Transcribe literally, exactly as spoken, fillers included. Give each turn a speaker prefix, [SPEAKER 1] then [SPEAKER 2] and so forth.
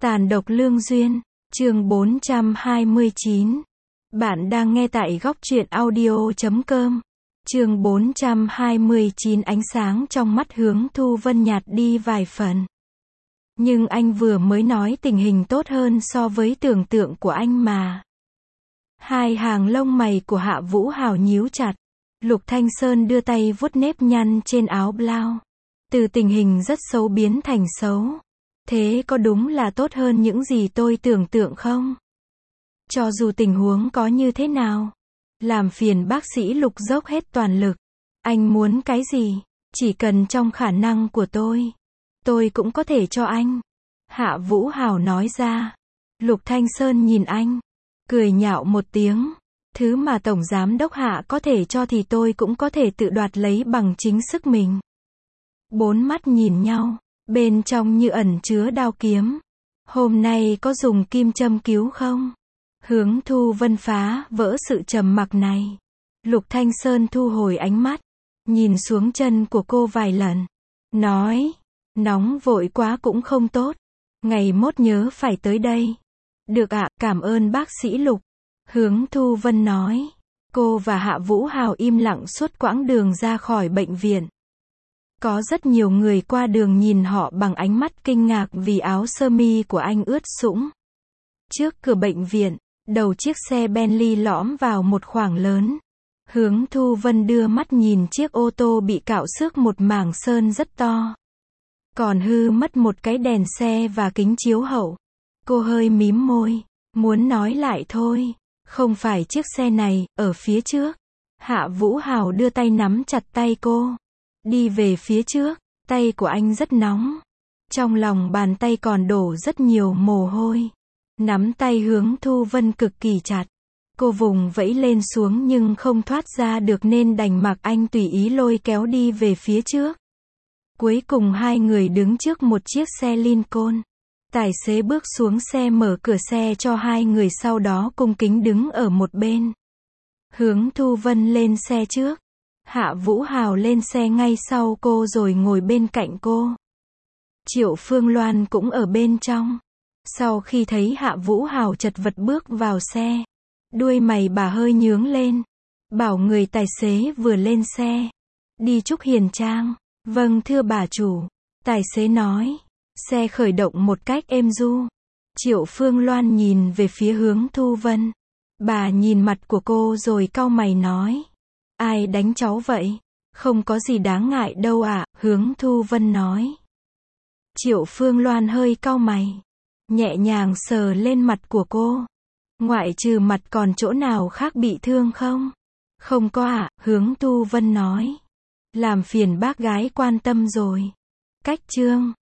[SPEAKER 1] Tàn độc lương duyên, chương bốn trăm hai mươi chín. Bạn đang nghe tại góc truyện audio chấm com. Chương bốn trăm hai mươi chín. Ánh sáng trong mắt Hướng Thu Vân nhạt đi vài phần. Nhưng anh vừa mới nói tình hình tốt hơn so với tưởng tượng của anh mà. Hai hàng lông mày của Hạ Vũ Hào nhíu chặt. Lục Thanh Sơn đưa tay vuốt nếp nhăn trên áo blau. Từ tình hình rất xấu biến thành xấu. Thế có đúng là tốt hơn những gì tôi tưởng tượng không? Cho dù tình huống có như thế nào, làm phiền bác sĩ Lục dốc hết toàn lực. Anh muốn cái gì? Chỉ cần trong khả năng của tôi, tôi cũng có thể cho anh. Hạ Vũ Hào nói ra. Lục Thanh Sơn nhìn anh, cười nhạo một tiếng. Thứ mà Tổng Giám Đốc Hạ có thể cho thì tôi cũng có thể tự đoạt lấy bằng chính sức mình. Bốn mắt nhìn nhau, bên trong như ẩn chứa đao kiếm. Hôm nay có dùng kim châm cứu không? Hướng Thu Vân phá vỡ sự trầm mặc này. Lục Thanh Sơn thu hồi ánh mắt, nhìn xuống chân của cô vài lần. Nói, nóng vội quá cũng không tốt. Ngày mốt nhớ phải tới đây. Được ạ, cảm ơn bác sĩ Lục. Hướng Thu Vân nói. Cô và Hạ Vũ Hào im lặng suốt quãng đường ra khỏi bệnh viện. Có rất nhiều người qua đường nhìn họ bằng ánh mắt kinh ngạc vì áo sơ mi của anh ướt sũng. Trước cửa bệnh viện, đầu chiếc xe Bentley lõm vào một khoảng lớn. Hướng Thu Vân đưa mắt nhìn chiếc ô tô bị cạo xước một mảng sơn rất to. Còn hư mất một cái đèn xe và kính chiếu hậu. Cô hơi mím môi, muốn nói lại thôi. Không phải chiếc xe này, ở phía trước. Hạ Vũ Hào đưa tay nắm chặt tay cô. Đi về phía trước, tay của anh rất nóng. Trong lòng bàn tay còn đổ rất nhiều mồ hôi. Nắm tay Hướng Thu Vân cực kỳ chặt. Cô vùng vẫy lên xuống nhưng không thoát ra được nên đành mặc anh tùy ý lôi kéo đi về phía trước. Cuối cùng hai người đứng trước một chiếc xe Lincoln. Tài xế bước xuống xe mở cửa xe cho hai người, sau đó cung kính đứng ở một bên. Hướng Thu Vân lên xe trước. Hạ Vũ Hào lên xe ngay sau cô rồi ngồi bên cạnh cô. Triệu Phương Loan cũng ở bên trong. Sau khi thấy Hạ Vũ Hào chật vật bước vào xe, đuôi mày bà hơi nhướng lên. Bảo người tài xế vừa lên xe. Đi Trúc Hiền Trang. Vâng thưa bà chủ. Tài xế nói. Xe khởi động một cách êm du. Triệu Phương Loan nhìn về phía Hướng Thu Vân. Bà nhìn mặt của cô rồi cau mày nói. Ai đánh cháu vậy? Không có gì đáng ngại đâu ạ, Hướng Thu Vân nói. Triệu Phương Loan hơi cau mày, nhẹ nhàng sờ lên mặt của cô. Ngoại trừ mặt còn chỗ nào khác bị thương không? Không có ạ, Hướng Thu Vân nói. Làm phiền bác gái quan tâm rồi. Cách trương.